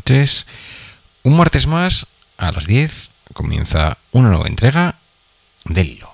noches. Un martes más, a las 10, comienza una nueva entrega del Hilo.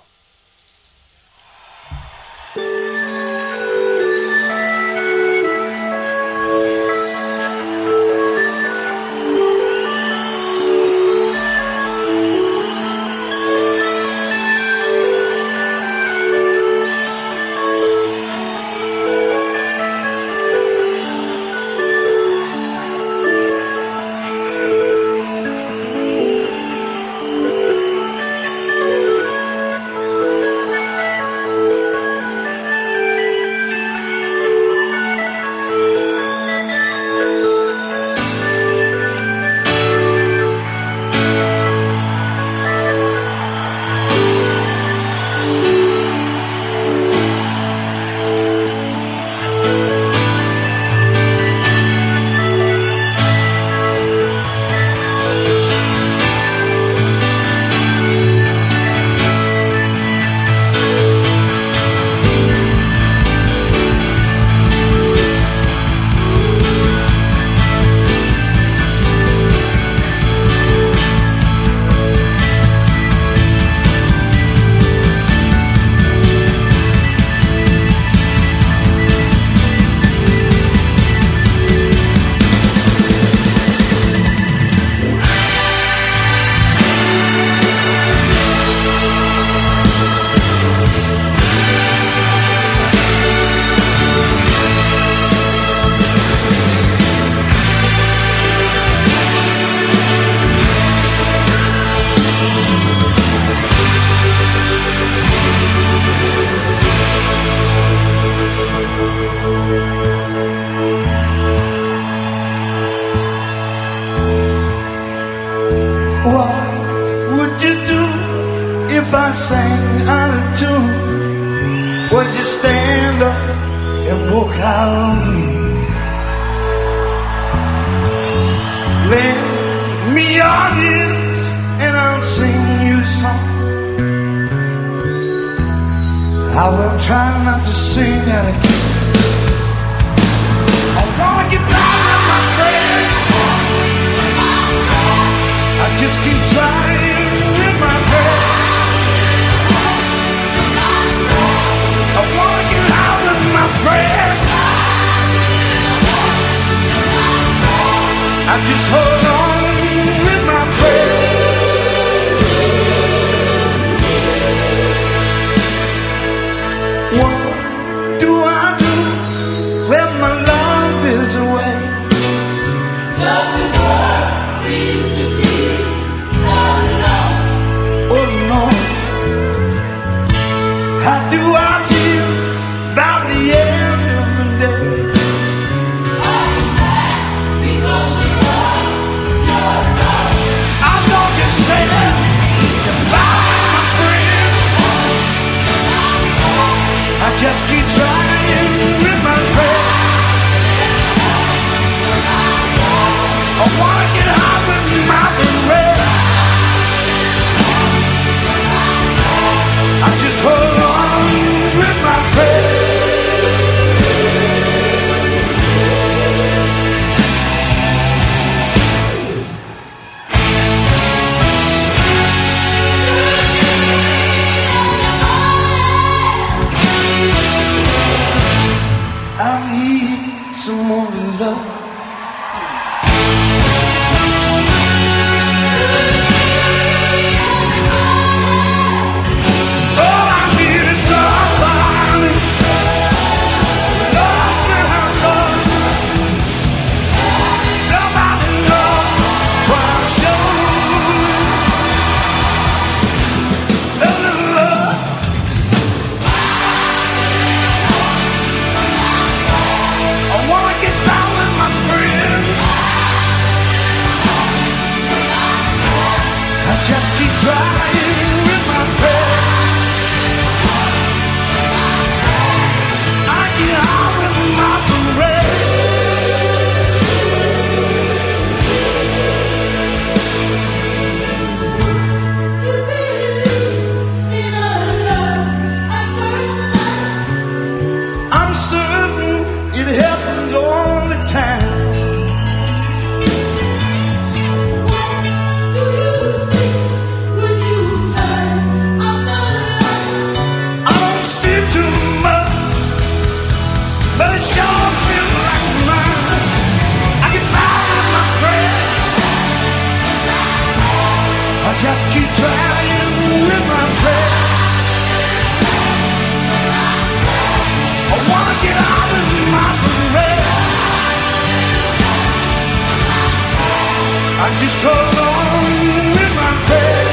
just hold on with my friend.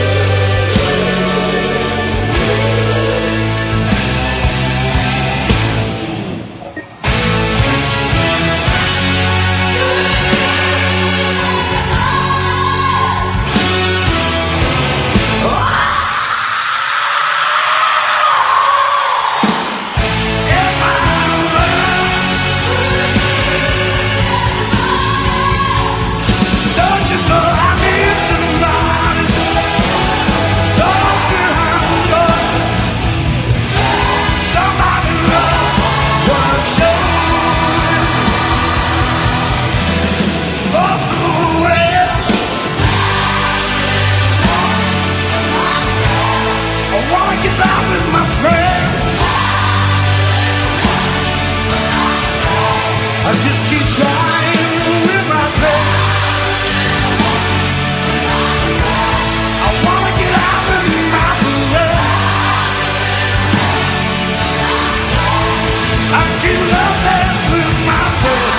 I just keep trying with my friend. I wanna get out of my blood. I keep loving with my friend.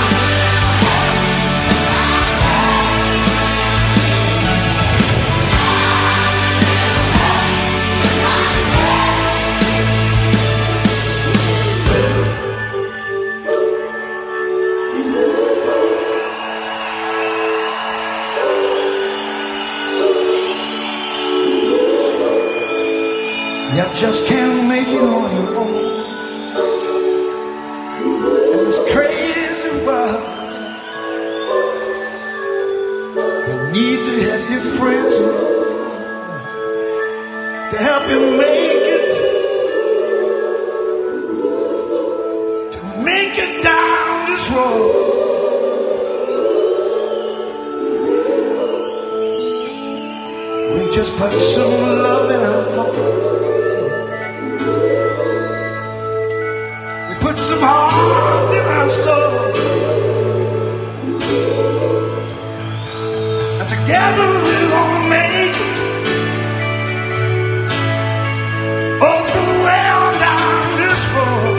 You just can't make it on your own. And this crazy world, you need to have your friends to help you make it, to make it down this road. We just put some love in our hearts. Put some heart in our soul, and together we're gonna make it all the way on down this road.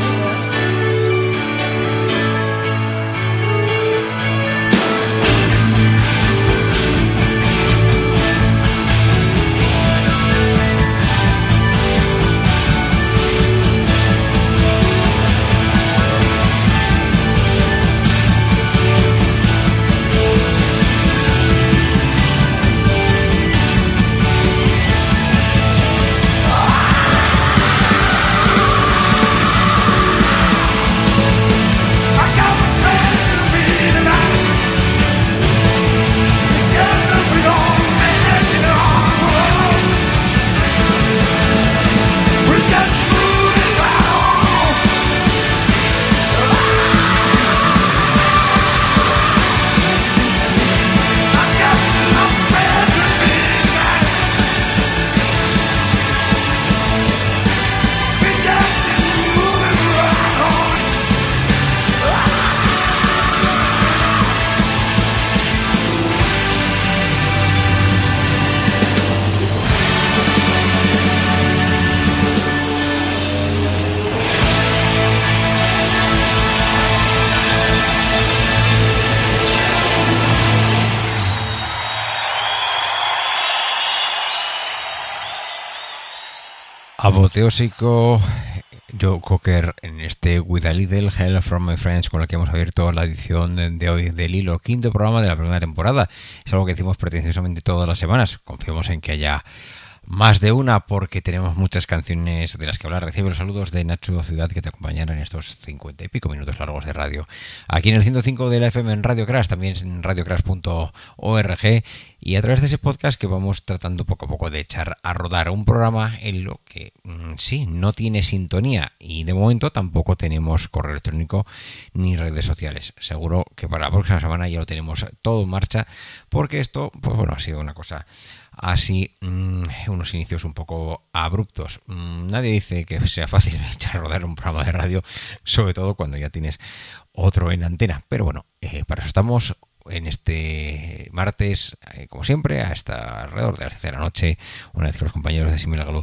Apoteósico Joe Cocker en este With a Little Help from My Friends, con el que hemos abierto la edición de hoy del Hilo, quinto programa de la primera temporada. Es algo que decimos pretenciosamente todas las semanas. Confiamos en que haya más de una, porque tenemos muchas canciones de las que hablar. Recibe los saludos de Nacho Ciudad, que te acompañarán en estos 50 y pico minutos largos de radio. Aquí en el 105 de la FM en Radio Crash, también en radiocrash.org, y a través de ese podcast que vamos tratando poco a poco de echar a rodar un programa en lo que sí, no tiene sintonía, y de momento tampoco tenemos correo electrónico ni redes sociales. Seguro que para la próxima semana ya lo tenemos todo en marcha, porque esto, pues bueno, ha sido una cosa así, unos inicios un poco abruptos. Nadie dice que sea fácil echar a rodar un programa de radio, sobre todo cuando ya tienes otro en antena. Pero bueno, para eso estamos en este martes, como siempre, hasta alrededor de las 10 de la noche, una vez que los compañeros de Similaglu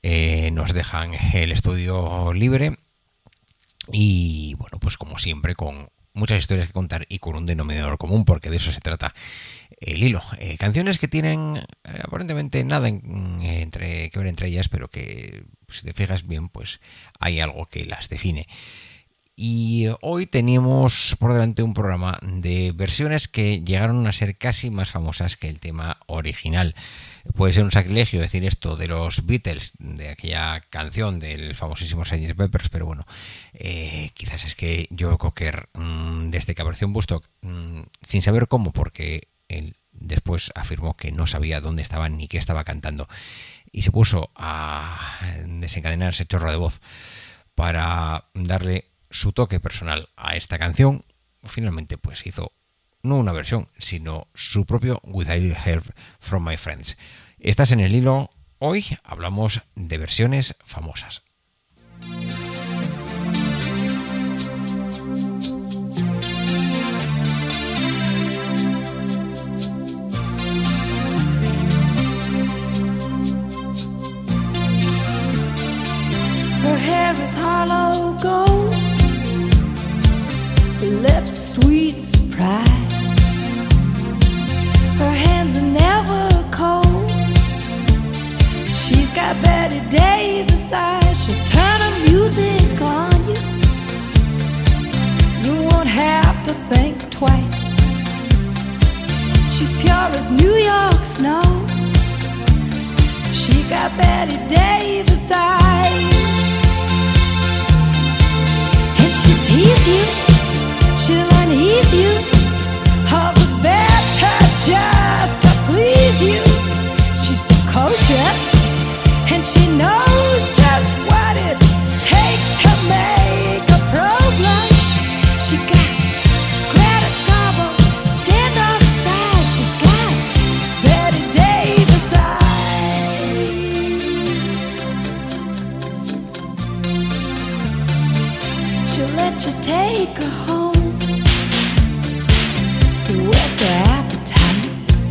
nos dejan el estudio libre. Y bueno, pues como siempre, con muchas historias que contar y con un denominador común, porque de eso se trata el hilo. Canciones que tienen aparentemente nada que ver entre ellas, pero que si te fijas bien, pues hay algo que las define. Y hoy teníamos por delante un programa de versiones que llegaron a ser casi más famosas que el tema original. Puede ser un sacrilegio decir esto de los Beatles, de aquella canción del famosísimo Sgt. Pepper, pero bueno, quizás es que Joe Cocker, desde que apareció en Woodstock, sin saber cómo, porque él después afirmó que no sabía dónde estaba ni qué estaba cantando, y se puso a desencadenar ese chorro de voz para darle su toque personal a esta canción. Finalmente pues hizo no una versión, sino su propio With a Little Help from My Friends. Estás en el hilo. Hoy hablamos de versiones famosas. Her hair is hollow gold, her lips sweet surprise, her hands are never cold. She's got Betty Davis eyes, she'll turn her music on you. You won't have to think twice. She's pure as New York snow. She got Betty Davis eyes. And she'll tease you, she'll unease you, all the better just to please you. She's precocious, and she knows just what it takes to make a pro blush. She got Greta Garbo, standoff size. She's got Betty Davis eyes. She'll let you take her home, whet's her appetite.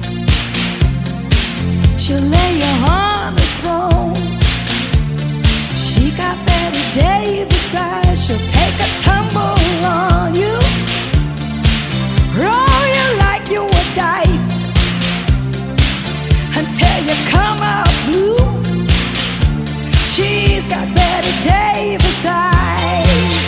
She'll lay you on the throne. She got Betty Davis eyes. She'll take a tumble on you, roll you like you were dice, until you come out blue. She's got Betty Davis eyes.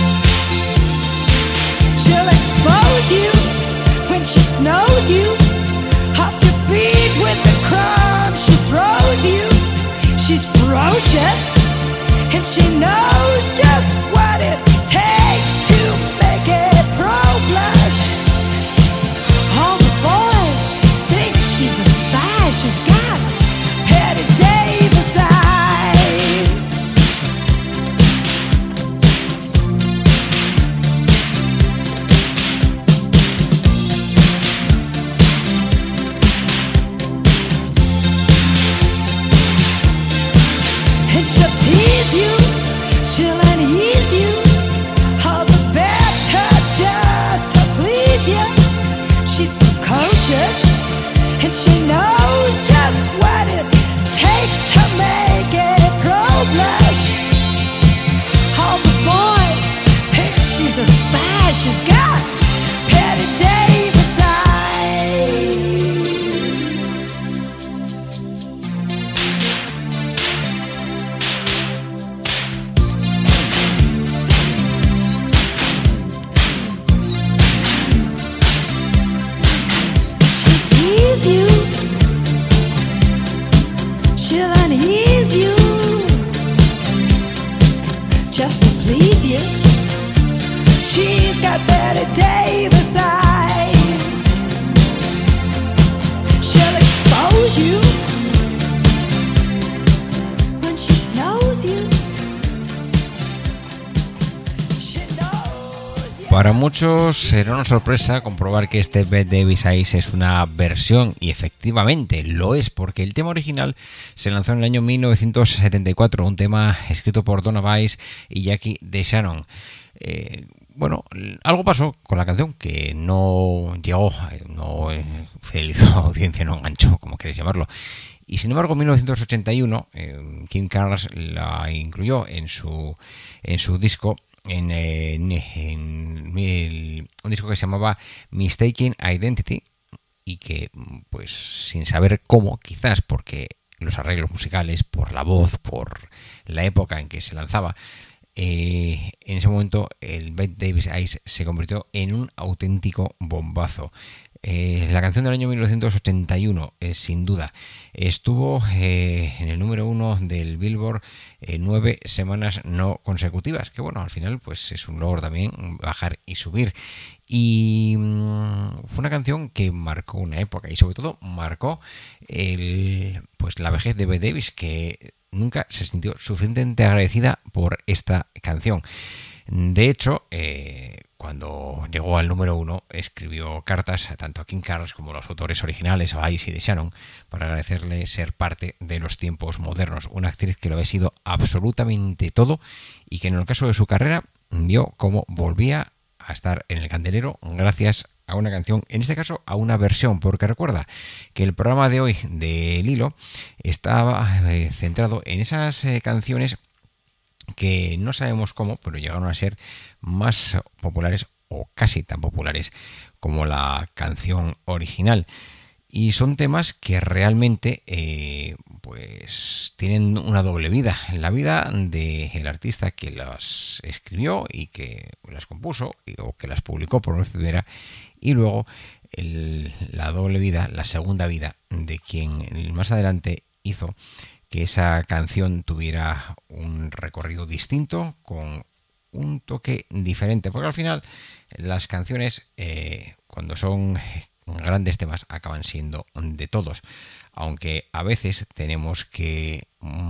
She'll expose you when she snows you, off your feet with the crumbs she throws you. She's ferocious, and she knows just what it takes to make it pro blush. All the boys think she's a spy. She's got Betty Davis eyes. And she'll tease you, she'll unease you, all the better just to please you. She's precocious, and she knows just what it takes to make it pro blush. All the boys think she's a spy. She's got Betty Davis eyes. She'll tease you, she'll unease you, just to please you. She's got Betty Davis eyes. She'll expose you when she snows you. She knows you. Para muchos será una sorpresa comprobar que este Betty Davis Eyes es una versión, y efectivamente lo es, porque el tema original se lanzó en el año 1974, un tema escrito por Donna Weiss y Jackie DeShannon. Bueno, algo pasó con la canción que no llegó, no fidelizó a audiencia, no enganchó, como queréis llamarlo. Y sin embargo, en 1981, Kim Carnes la incluyó en su disco un disco que se llamaba Mistaken Identity, y que, pues sin saber cómo, quizás porque los arreglos musicales, por la voz, por la época en que se lanzaba, en ese momento el Bette Davis Eyes se convirtió en un auténtico bombazo. La canción del año 1981, sin duda, estuvo en el número 1 del Billboard 9 semanas no consecutivas, que bueno, al final pues es un logro también bajar y subir. Y fue una canción que marcó una época y sobre todo marcó pues la vejez de Bette Davis, que nunca se sintió suficientemente agradecida por esta canción. De hecho, cuando llegó al número 1, escribió cartas tanto a King Carlos como a los autores originales, a Ice y de Shannon, para agradecerle ser parte de los tiempos modernos. Una actriz que lo había sido absolutamente todo y que en el caso de su carrera vio cómo volvía a estar en el candelero gracias a una canción, en este caso a una versión, porque recuerda que el programa de hoy de Lilo estaba centrado en esas canciones que no sabemos cómo, pero llegaron a ser más populares o casi tan populares como la canción original. Y son temas que realmente pues tienen una doble vida. La vida del artista que las escribió y que las compuso o que las publicó por vez primera, y luego la doble vida, la segunda vida de quien más adelante hizo que esa canción tuviera un recorrido distinto, con un toque diferente, porque al final las canciones, cuando son grandes temas, acaban siendo de todos, aunque a veces tenemos que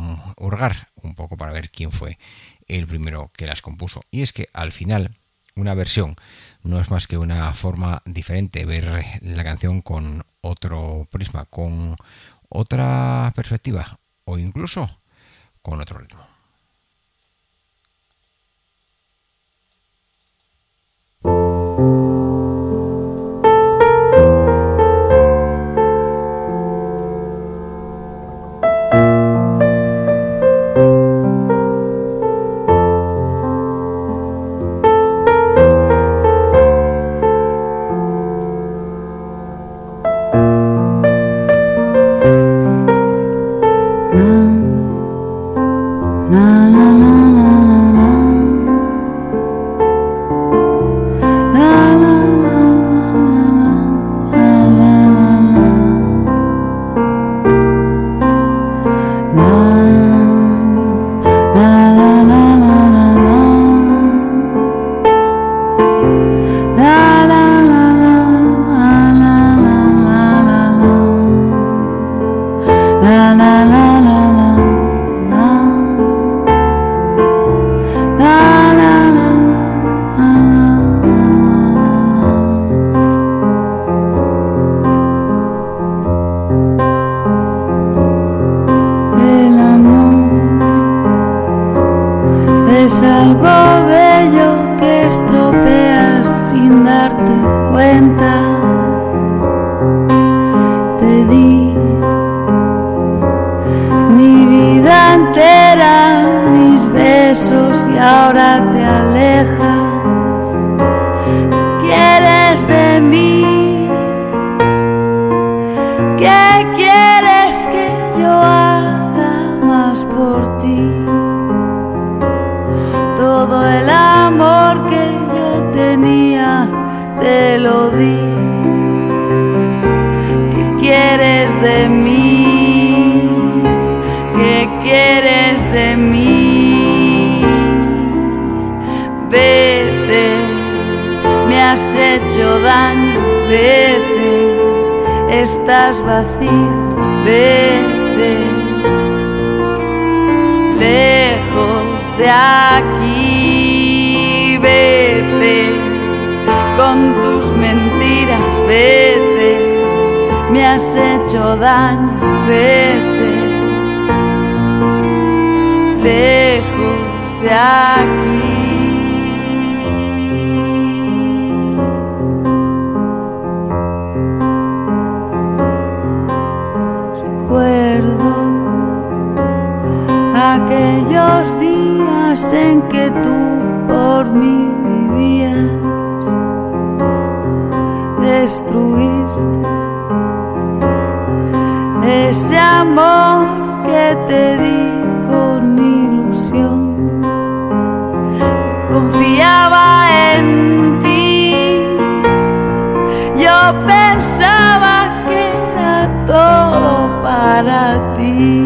hurgar un poco para ver quién fue el primero que las compuso. Y es que al final una versión no es más que una forma diferente de ver la canción, con otro prisma, con otra perspectiva o incluso con otro ritmo. Aquellos días en que tú por destruiste. Ese amor que te di con ilusión, confiaba en ti. Yo pensaba que era todo para ti.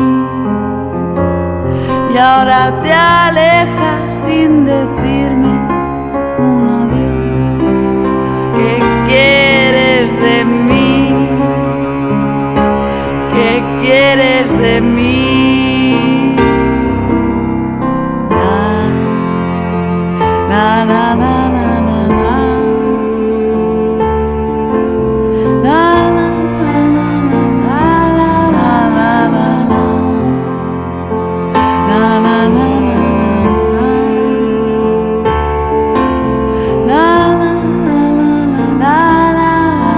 Y ahora te alejas sin decirme un adiós. ¿Qué quieres de mí? ¿Qué quieres de mí? Na, na, na, na, na, na, na. Na, na, na, na, na, na, na, na, na, na. Na, na, na, na, na, na. Na, na, na, na, na, na, na.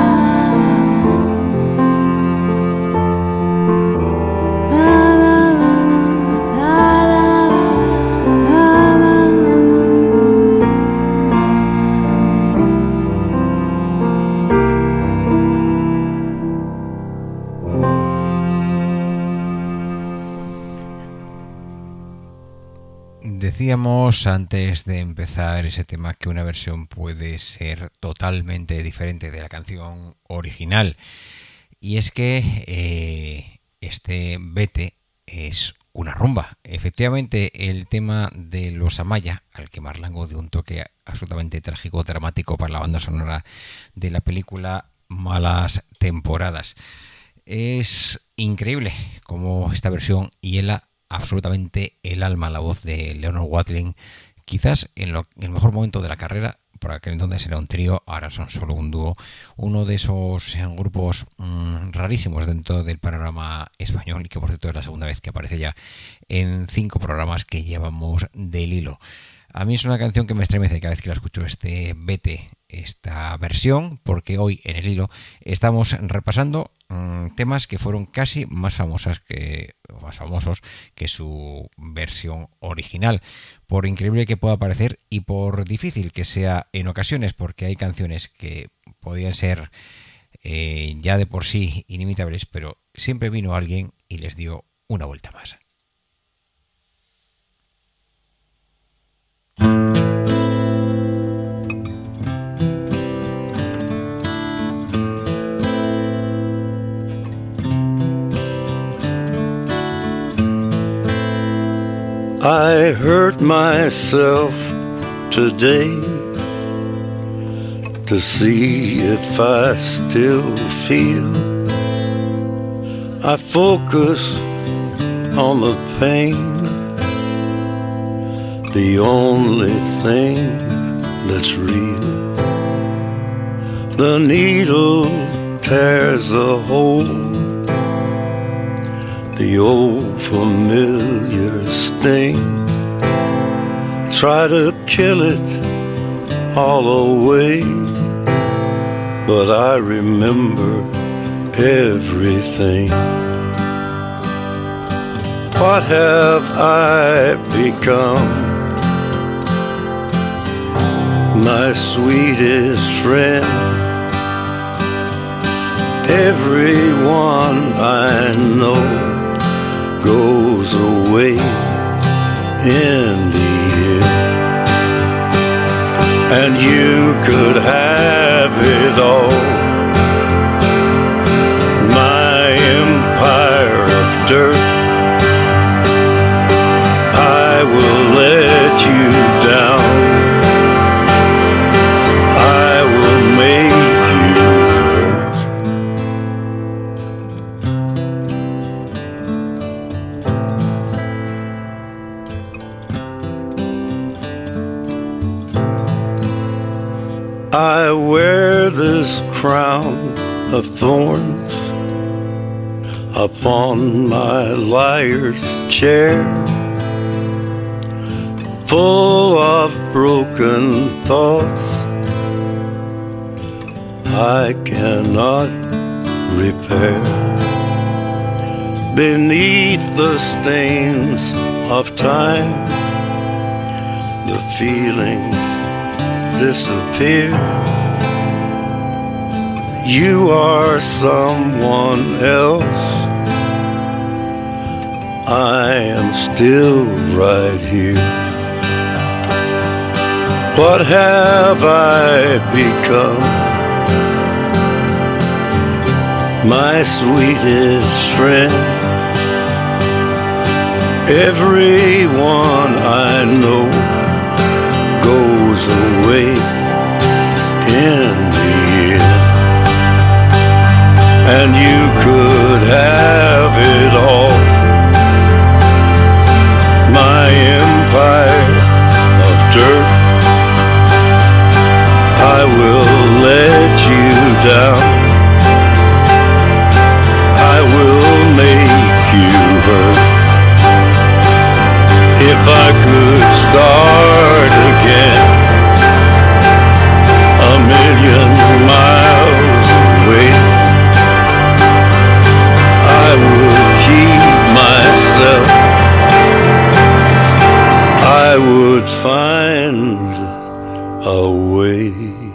Decíamos antes de empezar ese tema que una versión puede ser totalmente diferente de la canción original, y es que este Vete es una rumba. Efectivamente, el tema de los Amaya, al que Marlango dio un toque absolutamente trágico, dramático para la banda sonora de la película Malas Temporadas. Es increíble cómo esta versión hiela absolutamente el alma, la voz de Leonard Watling, quizás en el mejor momento de la carrera. Por aquel entonces era un trío, ahora son solo un dúo, uno de esos grupos rarísimos dentro del panorama español, y que por cierto es la segunda vez que aparece ya en 5 programas que llevamos del hilo. A mí es una canción que me estremece cada vez que la escucho, este Vete, esta versión, porque hoy en el hilo estamos repasando temas que fueron casi más famosos que su versión original, por increíble que pueda parecer y por difícil que sea en ocasiones, porque hay canciones que podían ser ya de por sí inimitables, pero siempre vino alguien y les dio una vuelta más. I hurt myself today to see if I still feel. I focus on the pain, the only thing that's real. The needle tears a hole, the old familiar sting. Try to kill it all away, but I remember everything. What have I become? My sweetest friend. Everyone I know goes away in the end, and you could have it all. My empire of dirt, I will let you down. I will make you hurt. I wear this crown of thorns upon my liar's chair, full of broken thoughts I cannot repair. Beneath the stains of time, the feelings disappear. you are someone else, I am still right here. What have I become? My sweetest friend. Everyone I know goes away in the end, and you could have it all. My empire of dirt, I will let you down. I will make you hurt. If I could start again, a million miles away, I would keep myself. I would find a way.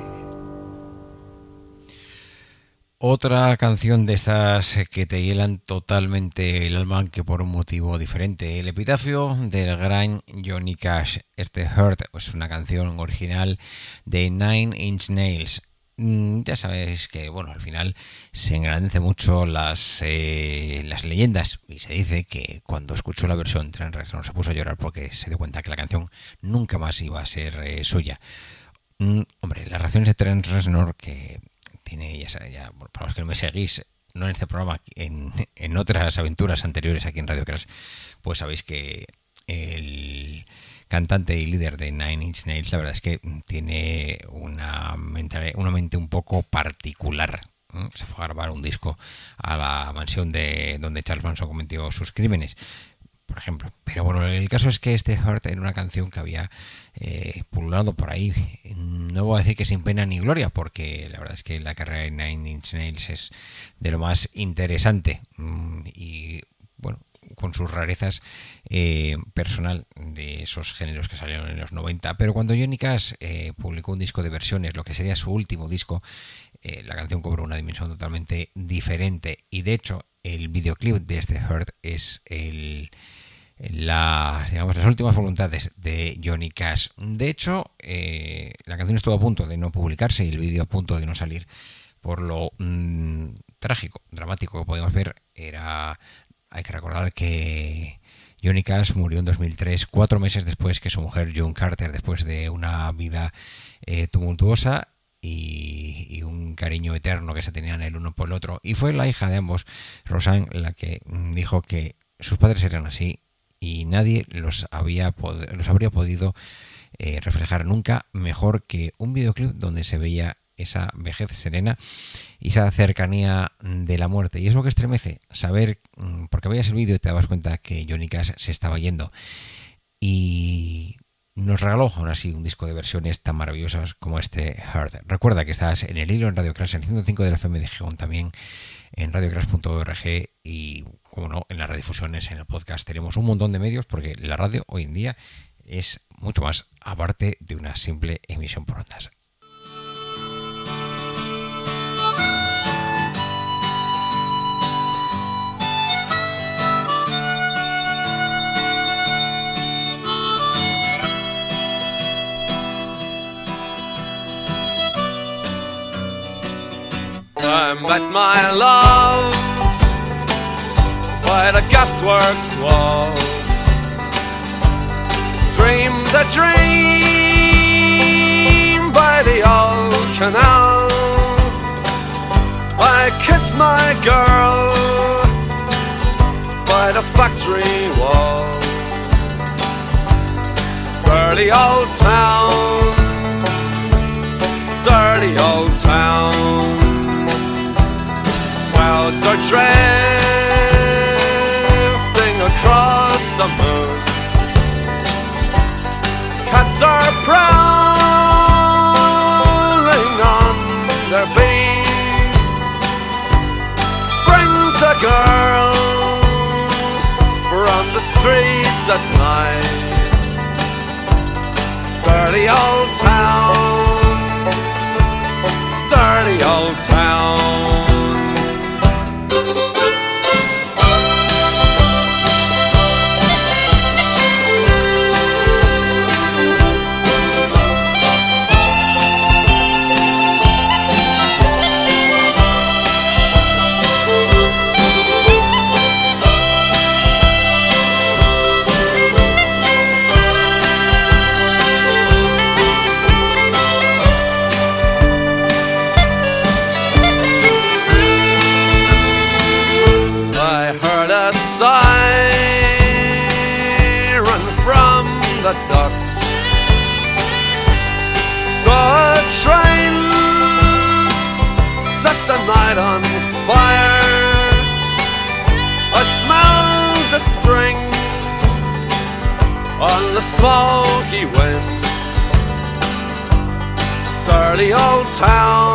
Otra canción de estas que te hielan totalmente el alma, aunque por un motivo diferente. El epitafio del gran Johnny Cash. Este Hurt es una canción original de Nine Inch Nails. Ya sabéis que, bueno, al final se engrandece mucho las leyendas, y se dice que cuando escuchó la versión Trent Reznor se puso a llorar porque se dio cuenta que la canción nunca más iba a ser suya. Hombre, las reacciones de Trent Reznor, que tiene, ya, para los que no me seguís, no en este programa, en otras aventuras anteriores aquí en Radio Crash, pues sabéis que el cantante y líder de Nine Inch Nails, la verdad es que tiene una mente un poco particular. Se fue a grabar un disco a la mansión de donde Charles Manson cometió sus crímenes, por ejemplo. Pero bueno, el caso es que este Hurt era una canción que había pululado por ahí. No voy a decir que sin pena ni gloria, porque la verdad es que la carrera de Nine Inch Nails es de lo más interesante y, bueno, con sus rarezas personal de esos géneros que salieron en los 90. Pero cuando Johnny Cash publicó un disco de versiones, lo que sería su último disco, la canción cobró una dimensión totalmente diferente. Y de hecho, el videoclip de este Hurt es las últimas voluntades de Johnny Cash. De hecho, la canción estuvo a punto de no publicarse y el vídeo a punto de no salir por lo trágico, dramático que podemos ver. Hay que recordar que Johnny Cash murió en 2003, 4 meses después que su mujer June Carter, después de una vida tumultuosa y un cariño eterno que se tenían el uno por el otro. Y fue la hija de ambos, Roseanne, la que dijo que sus padres eran así y nadie los habría podido reflejar nunca mejor que un videoclip donde se veía esa vejez serena y esa cercanía de la muerte. Y es lo que estremece saber, porque veías el vídeo y te dabas cuenta que Johnny Cash se estaba yendo, y nos regaló aún así un disco de versiones tan maravillosas como este Hurt. Recuerda que estás en el hilo en Radio Crash, en 105 de la FM de Gijón, también en radiocrash.org y, como no, en las redifusiones, en el podcast. Tenemos un montón de medios porque la radio hoy en día es mucho más aparte de una simple emisión por ondas. I met my love by the gasworks wall. Dreamed a dream by the old canal. I kissed my girl by the factory wall. Dirty old town, dirty old town. Clouds are drifting across the moon. Cats are prowling on their beat. Springs a girl from the streets at night. Dirty old town, dirty old town. night on fire. I smelled the string on the smoky wind. Dirty old town,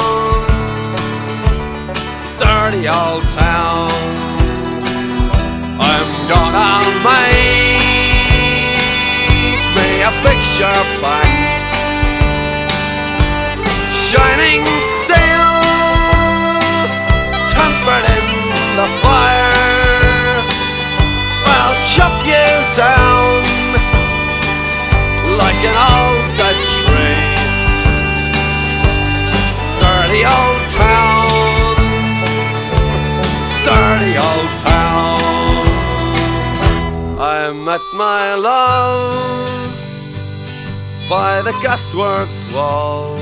dirty old town. I'm gonna make me a picture back, shining steel, tempered in the fire. I'll chop you down like an old dead tree. Dirty old town, dirty old town. I met my love by the gasworks wall.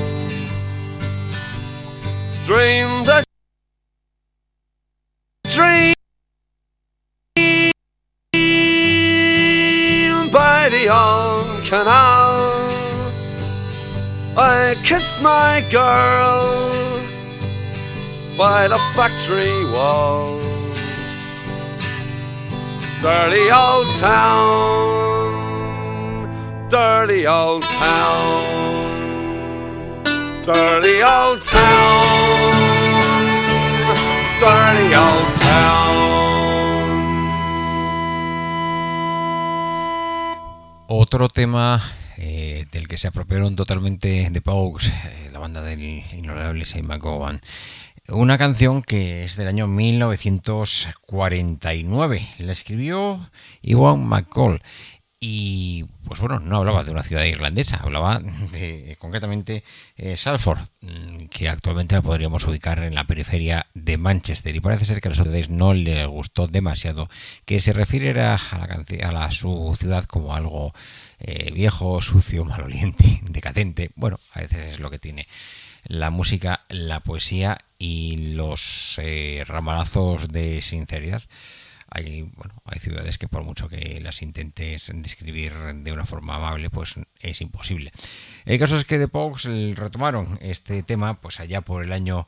Dreamed a dream by the old canal. I kissed my girl by the factory wall. Dirty old town, dirty old town, dirty old town, dirty old town. Otro tema del que se apropiaron totalmente The Pogues, la banda del inolvidable Shane McGowan. Una canción que es del año 1949. La escribió Ewan McCall. Y pues bueno, no hablaba de una ciudad irlandesa, hablaba de concretamente Salford, que actualmente la podríamos ubicar en la periferia de Manchester. Y parece ser que a los autoridades no les gustó demasiado que se refiriera a su ciudad como algo viejo, sucio, maloliente, decadente. Bueno, a veces es lo que tiene la música, la poesía y los ramalazos de sinceridad. Hay ciudades que por mucho que las intentes describir de una forma amable, pues es imposible. El caso es que The Pogues retomaron este tema pues allá por el año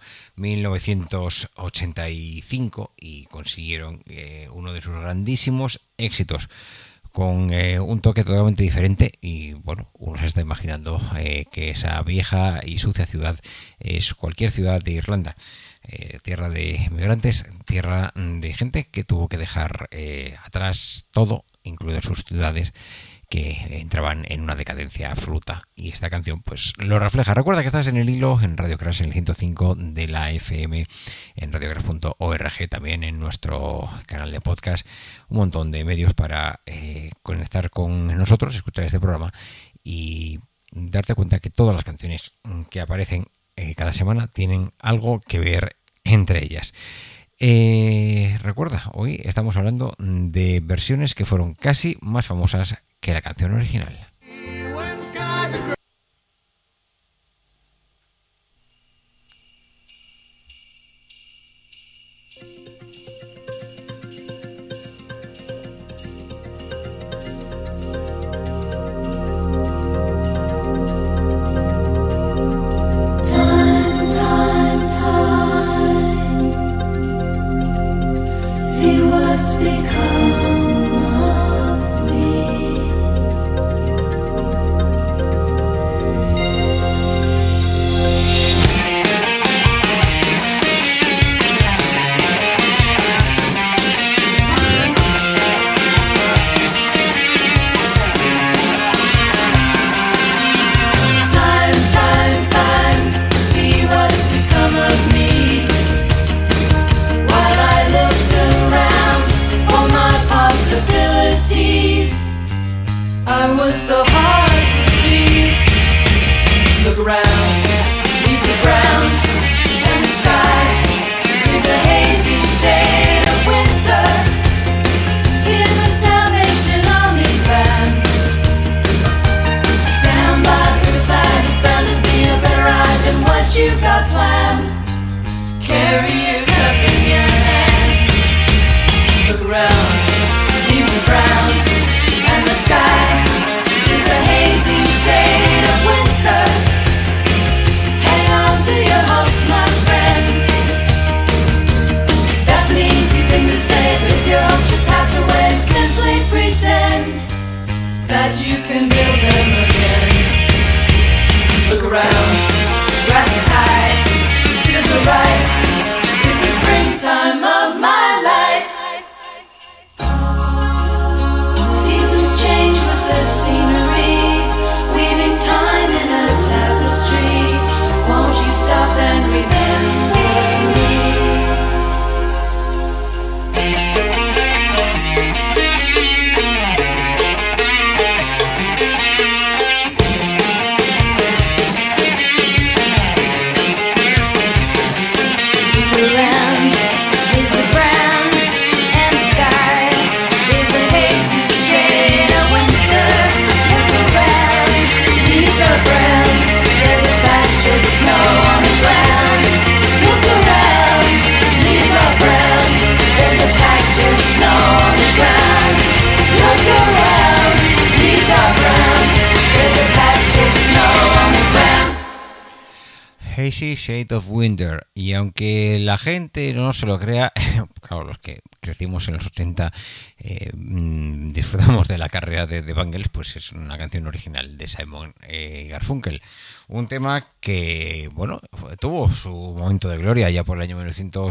1985 y consiguieron uno de sus grandísimos éxitos con un toque totalmente diferente. Y bueno, uno se está imaginando que esa vieja y sucia ciudad es cualquier ciudad de Irlanda. Tierra de migrantes, tierra de gente que tuvo que dejar atrás todo, incluidas sus ciudades, que entraban en una decadencia absoluta. Y esta canción pues lo refleja. Recuerda que estás en el hilo en Radio Crash, en el 105 de la FM, en radiocrash.org, también en nuestro canal de podcast. Un montón de medios para conectar con nosotros, escuchar este programa y darte cuenta que todas las canciones que aparecen cada semana tienen algo que ver entre ellas. Recuerda, hoy estamos hablando de versiones que fueron casi más famosas que la canción original. Hazy Shade of Winter, y aunque la gente no se lo crea, claro, los que crecimos en los 80 disfrutamos de la carrera de The Bangles, pues es una canción original de Simon Garfunkel, un tema que, bueno, tuvo su momento de gloria ya por el año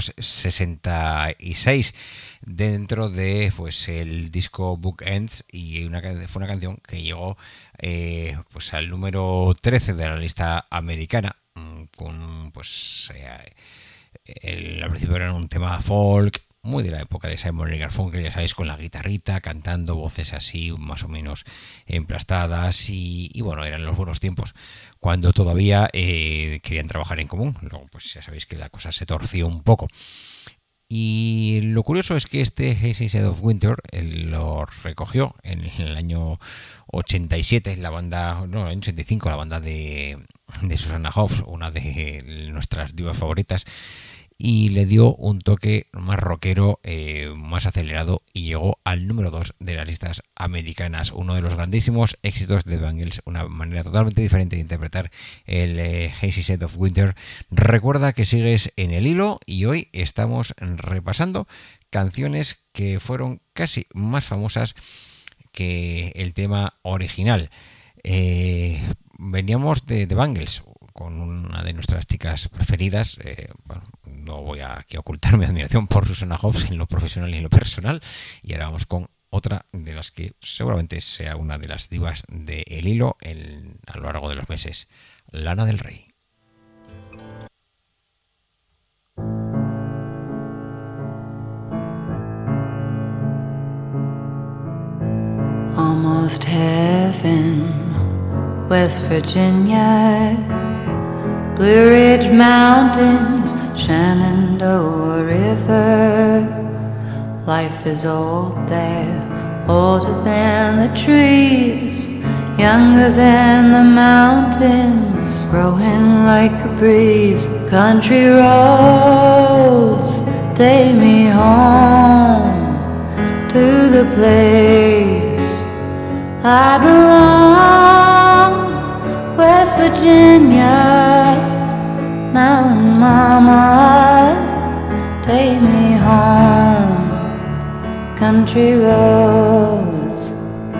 1966 dentro de, pues, el disco Bookends, y fue una canción que llegó pues al número 13 de la lista americana, con, pues, al principio era un tema folk muy de la época de Simon y Garfunkel, ya sabéis, con la guitarrita, cantando voces así más o menos emplastadas, y bueno, eran los buenos tiempos cuando todavía querían trabajar en común. Luego, pues ya sabéis que la cosa se torció un poco. Y lo curioso es que este Hazy Shade of Winter lo recogió en el año 87 la banda, no, en el año 85 la banda de Susanna Hoffs, una de nuestras divas favoritas, y le dio un toque más rockero, más acelerado, y llegó al número 2 de las listas americanas. Uno de los grandísimos éxitos de Bangles, una manera totalmente diferente de interpretar el Hazy Shade of Winter. Recuerda que sigues en el hilo y hoy estamos repasando canciones que fueron casi más famosas que el tema original. Veníamos de Bangles con una de nuestras chicas preferidas. Bueno, no voy a aquí ocultar mi admiración por Susanna Hoffs en lo profesional y en lo personal, y ahora vamos con otra de las que seguramente sea una de las divas de El Hilo a lo largo de los meses, Lana del Rey. Almost heaven, West Virginia, Blue Ridge Mountains, Shenandoah River. Life is old there, older than the trees, younger than the mountains, growing like a breeze. Country roads take me home to the place I belong. West Virginia, Mountain Mama, take me home. Country roads,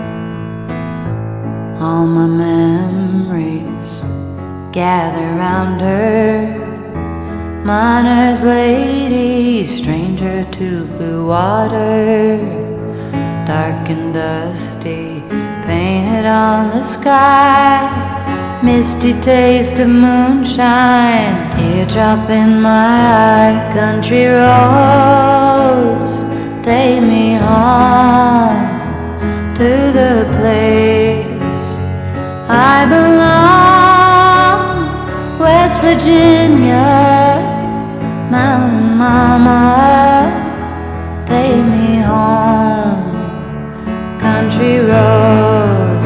all my memories gather round her. Miner's lady, stranger to blue water, dark and dusty, painted on the sky. Misty taste of moonshine, teardrop in my eye. Country roads take me home to the place I belong. West Virginia, Mountain Mama, take me home. Country roads,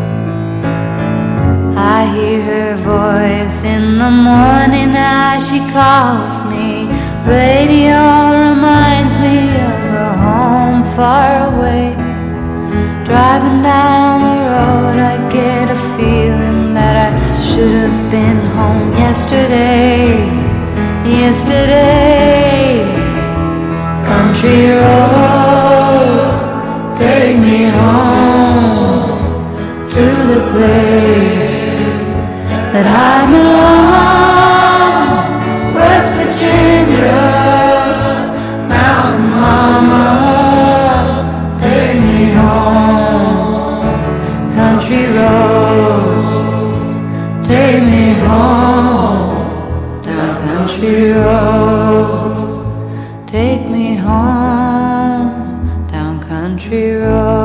I hear her voice in the morning as she calls me. Radio reminds me of a home far away. Driving down the road, I get a feeling that I should have been home yesterday. Yesterday, country roads take me home to the place that I belong. West Virginia, Mountain Mama, take me home. Country roads take me home. Down country roads take me home. Down country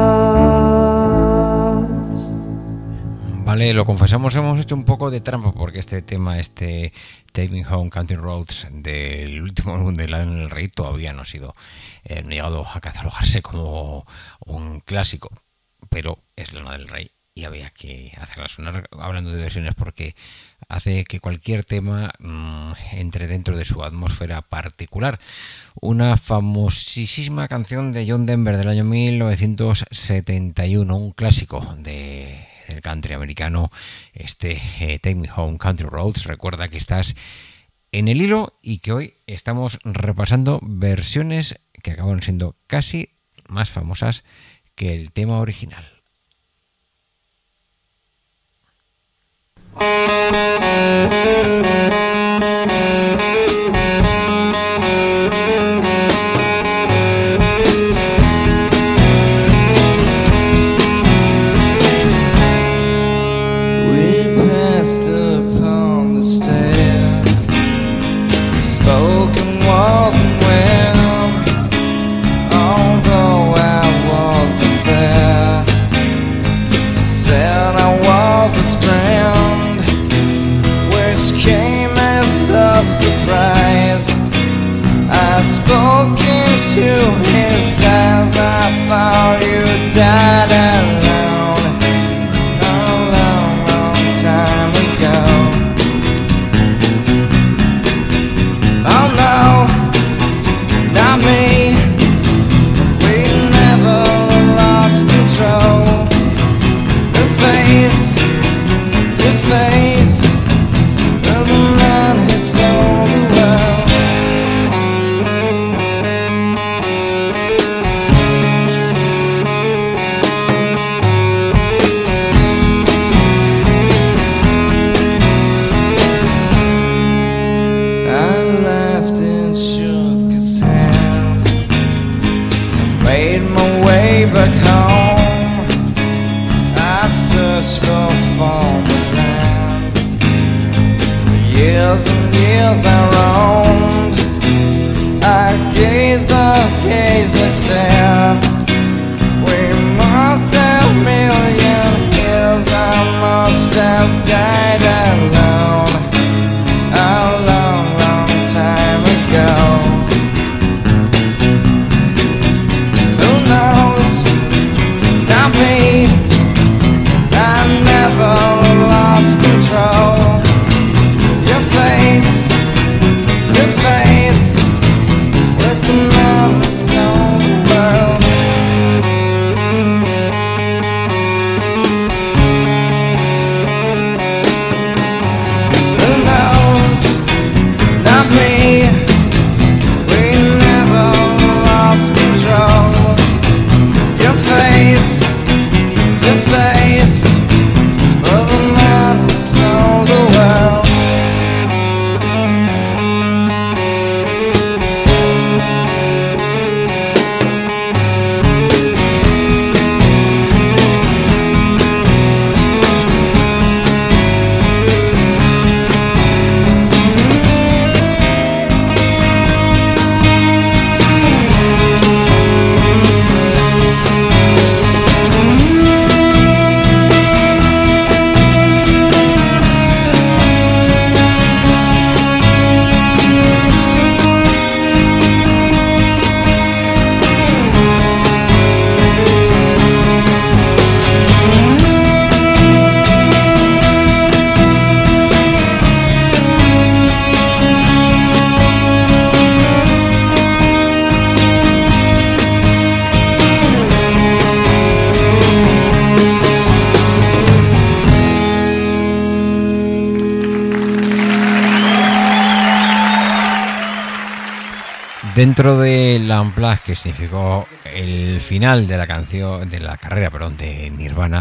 roads. Vale, lo confesamos, hemos hecho un poco de trampa porque este tema, Take Me Home Country Roads del último álbum de Lana del Rey, todavía no ha sido no ha llegado a catalogarse como un clásico, pero es Lana del Rey y había que hacerla sonar hablando de versiones porque hace que cualquier tema entre dentro de su atmósfera particular. Una famosísima canción de John Denver del año 1971, un clásico de del country americano, Take Me Home Country Roads. Recuerda que estás en el hilo y que hoy estamos repasando versiones que acaban siendo casi más famosas que el tema original. We passed upon the stair, spoken wasn't well, although I wasn't there. Said I was his friend, which came as a surprise. I spoke into his eyes, I thought you died alone a long, long time ago. Oh no, not me, we never lost control. Face to face with the man who sold the world. I laughed and shook his hand, made my way back home. I searched for foreign land. For years and years I roamed. I gazed and stared. We must have million years. I must have died alone a long, long time ago. Who knows? Not me. I never lost control. Your face to face with the man who sold the world. Who knows? Not me. We never lost control. Your face to face of the man who sold the world. Dentro del Unplugged, que significó el final de la canción, de la carrera, perdón, de Nirvana,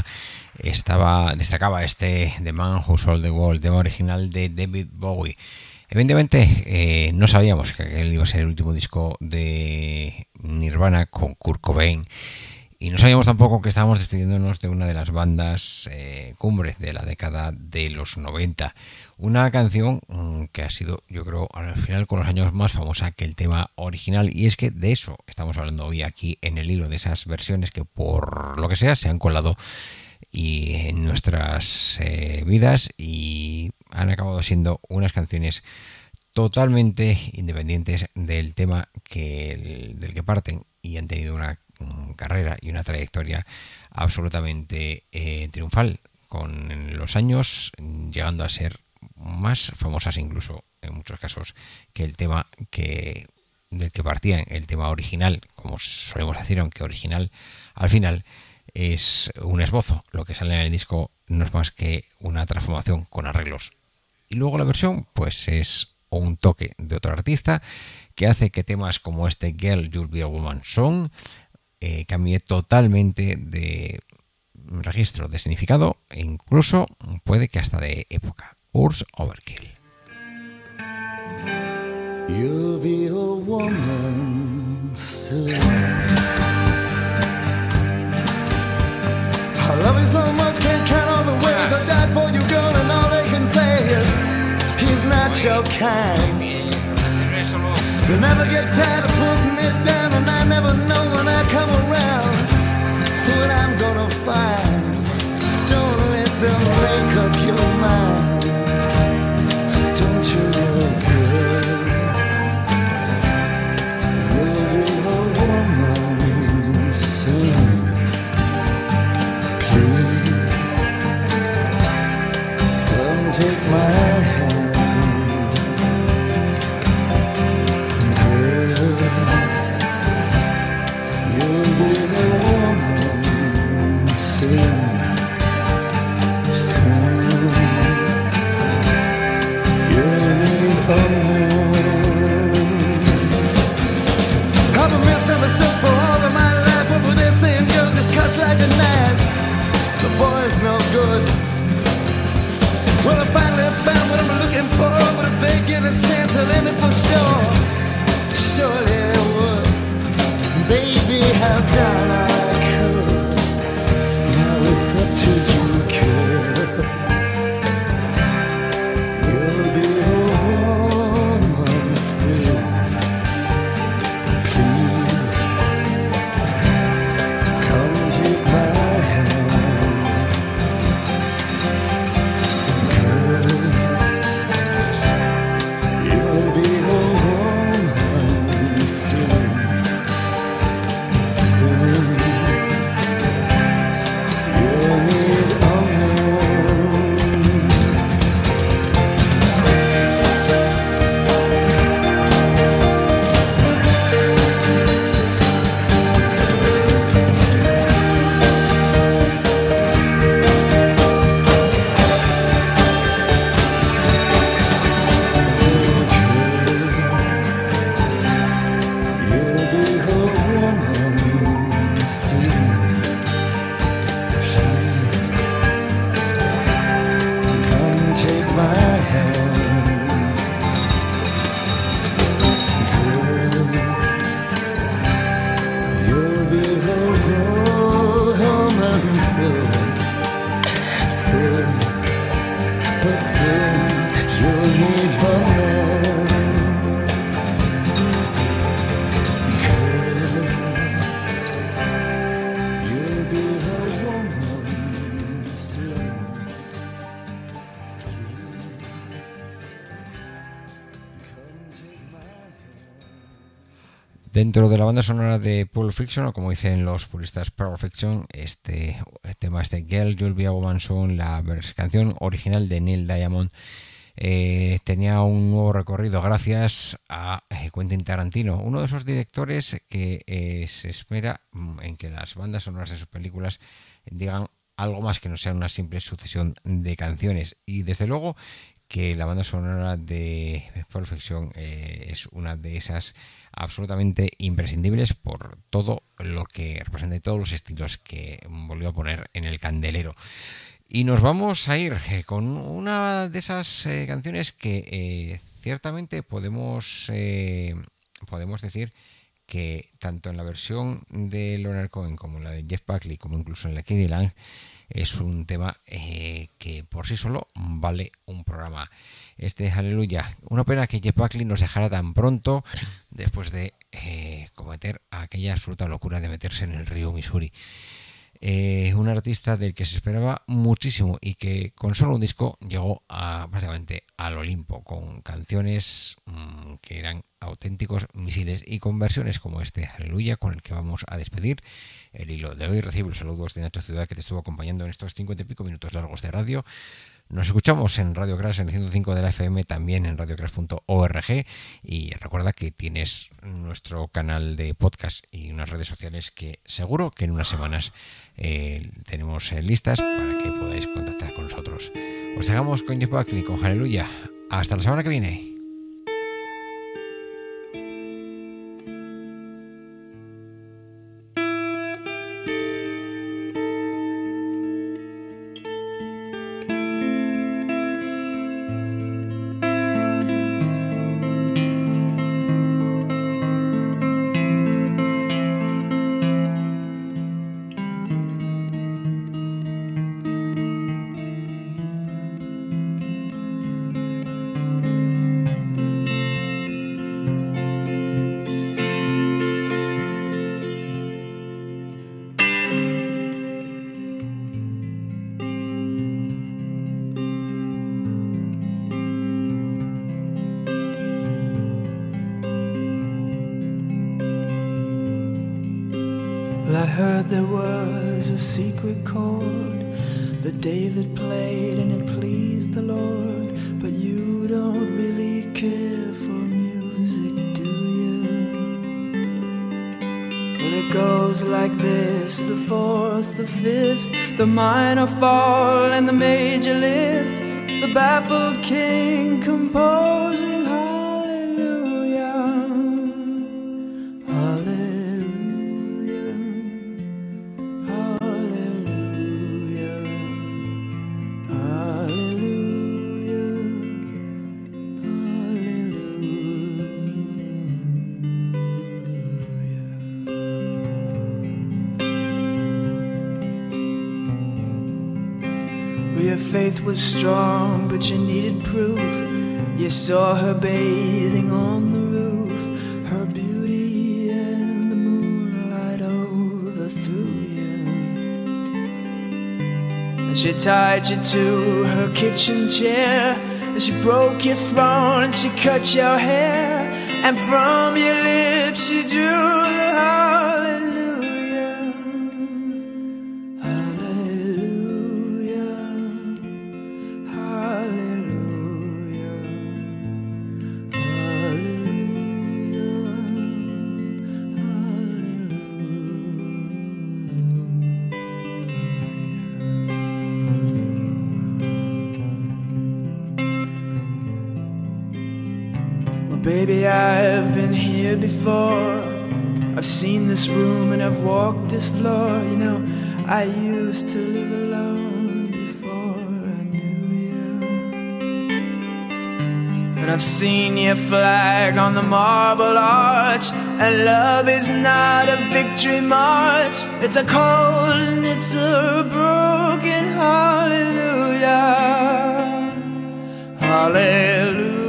destacaba The Man Who Sold the World, tema original de David Bowie. Evidentemente no sabíamos que él iba a ser el último disco de Nirvana con Kurt Cobain, y no sabíamos tampoco que estábamos despidiéndonos de una de las bandas cumbres de la década de los 90. Una canción que ha sido, yo creo, al final con los años más famosa que el tema original. Y es que de eso estamos hablando hoy aquí en el hilo, de esas versiones que por lo que sea se han colado y en nuestras vidas y han acabado siendo unas canciones totalmente independientes del tema del que parten, y han tenido una carrera y una trayectoria absolutamente triunfal con los años, llegando a ser más famosas incluso en muchos casos que el tema del que partían, el tema original, como solemos decir, aunque original al final es un esbozo. Lo que sale en el disco no es más que una transformación con arreglos. Y luego la versión, pues es un toque de otro artista que hace que temas como este Girl, You'll Be a Woman Song cambie totalmente de registro, de significado e incluso puede que hasta de época. Urge Overkill. You'll be a woman soon. I love you so much, can't count all the ways I died for you, girl, and all they can say is he's not your kind. You never get tired of putting me down, and I never know when I come around what I'm gonna find. Don't let them make up your mind. Don't you look good? You'll be a woman soon. Please come take my hand, girl. You'll be a woman soon. Soon you'll need a man. I've been misunderstood for all of my life. What were they saying? Girls just cut like a knife. The boy's no good. Well, I finally found what I'm looking for. But if they give a chance, I'll end it for sure. Surely I would. Baby, how done I could. Now it's up to you, girl. You'll be a woman soon. Please come take my hand, girl. You'll be a woman soon. Soon you'll need a man. You'll be a woman soon. Please come take my hand, girl. You'll be a woman soon. Soon, but soon you'll need a man. You'll be a woman soon. Dentro de la banda sonora de Pulp Fiction, o como dicen los puristas, Pulp Fiction, este tema, este Girl, You'll Be a Woman Soon, la canción original de Neil Diamond, tenía un nuevo recorrido gracias a Quentin Tarantino, uno de esos directores que se espera en que las bandas sonoras de sus películas digan algo más que no sea una simple sucesión de canciones. Y desde luego que la banda sonora de Pulp Fiction es una de esas absolutamente imprescindibles por todo lo que representa y todos los estilos que volvió a poner en el candelero. Y nos vamos a ir con una de esas canciones que ciertamente podemos decir que tanto en la versión de Leonard Cohen como en la de Jeff Buckley, como incluso en la de K.D. Lang, es un tema que por sí solo vale un programa. Este Aleluya. Una pena que Jeff Buckley nos dejara tan pronto después de cometer aquella absoluta locura de meterse en el río Missouri. Un artista del que se esperaba muchísimo y que con solo un disco llegó prácticamente al Olimpo, con canciones que eran auténticos misiles y con versiones como este Aleluya, con el que vamos a despedir el hilo de hoy. Recibo los saludos de Nacho Ciudad, que te estuvo acompañando en estos 50 y pico minutos largos de radio. Nos escuchamos en Radio Crash en 105 de la FM, también en radiocrash.org, y recuerda que tienes nuestro canal de podcast y unas redes sociales que seguro que en unas semanas tenemos listas para que podáis contactar con nosotros. Os dejamos con Jeff Buckley, con Hallelujah. Hasta la semana que viene. I heard there was a secret chord that David played and it pleased the Lord. But you don't really care for music, do you? Well, it goes like this: the fourth, the fifth, the minor fall and the major lift, the baffled king composing hallelujah, hallelujah. Your faith was strong, but you needed proof. You saw her bathing on the roof, her beauty and the moonlight overthrew you. And she tied you to her kitchen chair, and she broke your throne, and she cut your hair, and from your lips she drew the hallelujah, hallelujah, hallelujah, baby, I've been here before. I've seen this room and I've walked this floor. You know, I used to live alone before I knew you. And I've seen your flag on the marble arch. And love is not a victory march. It's a cold and it's a broken hallelujah, hallelujah.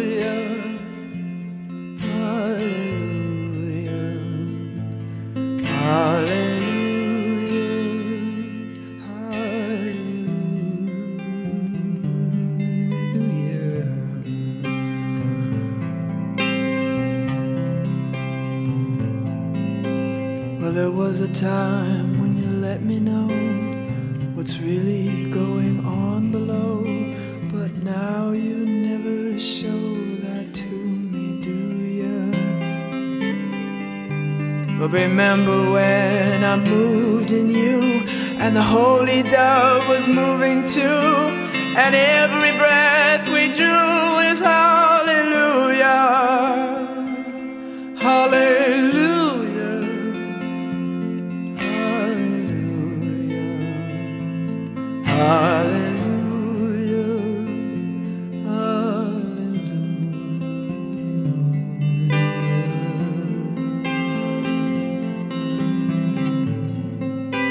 There was a time when you let me know what's really going on below, but now you never show that to me, do you? But remember when I moved in you, and the holy dove was moving too, and every breath we drew is hallelujah, hallelujah. Hallelujah, hallelujah.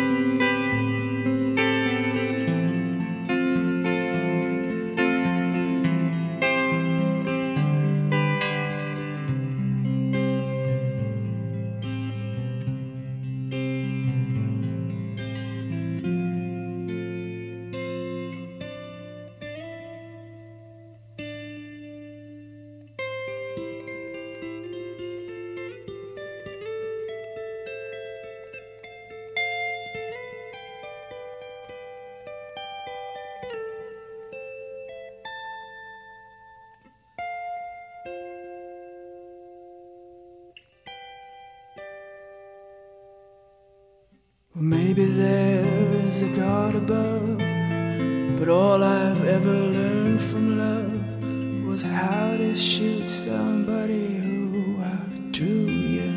Maybe there's a God above, but all I've ever learned from love was how to shoot somebody who outdrew you.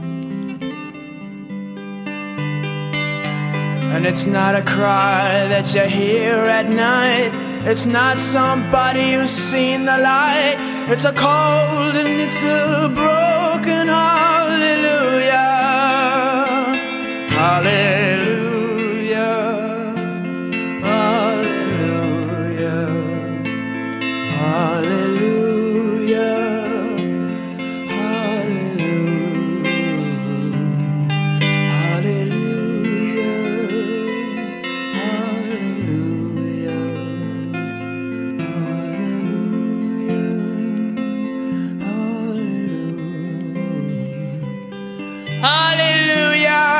And it's not a cry that you hear at night, it's not somebody who's seen the light, it's a cold and it's a broken hallelujah. Hallelujah, hallelujah, hallelujah, hallelujah, hallelujah, hallelujah, hallelujah.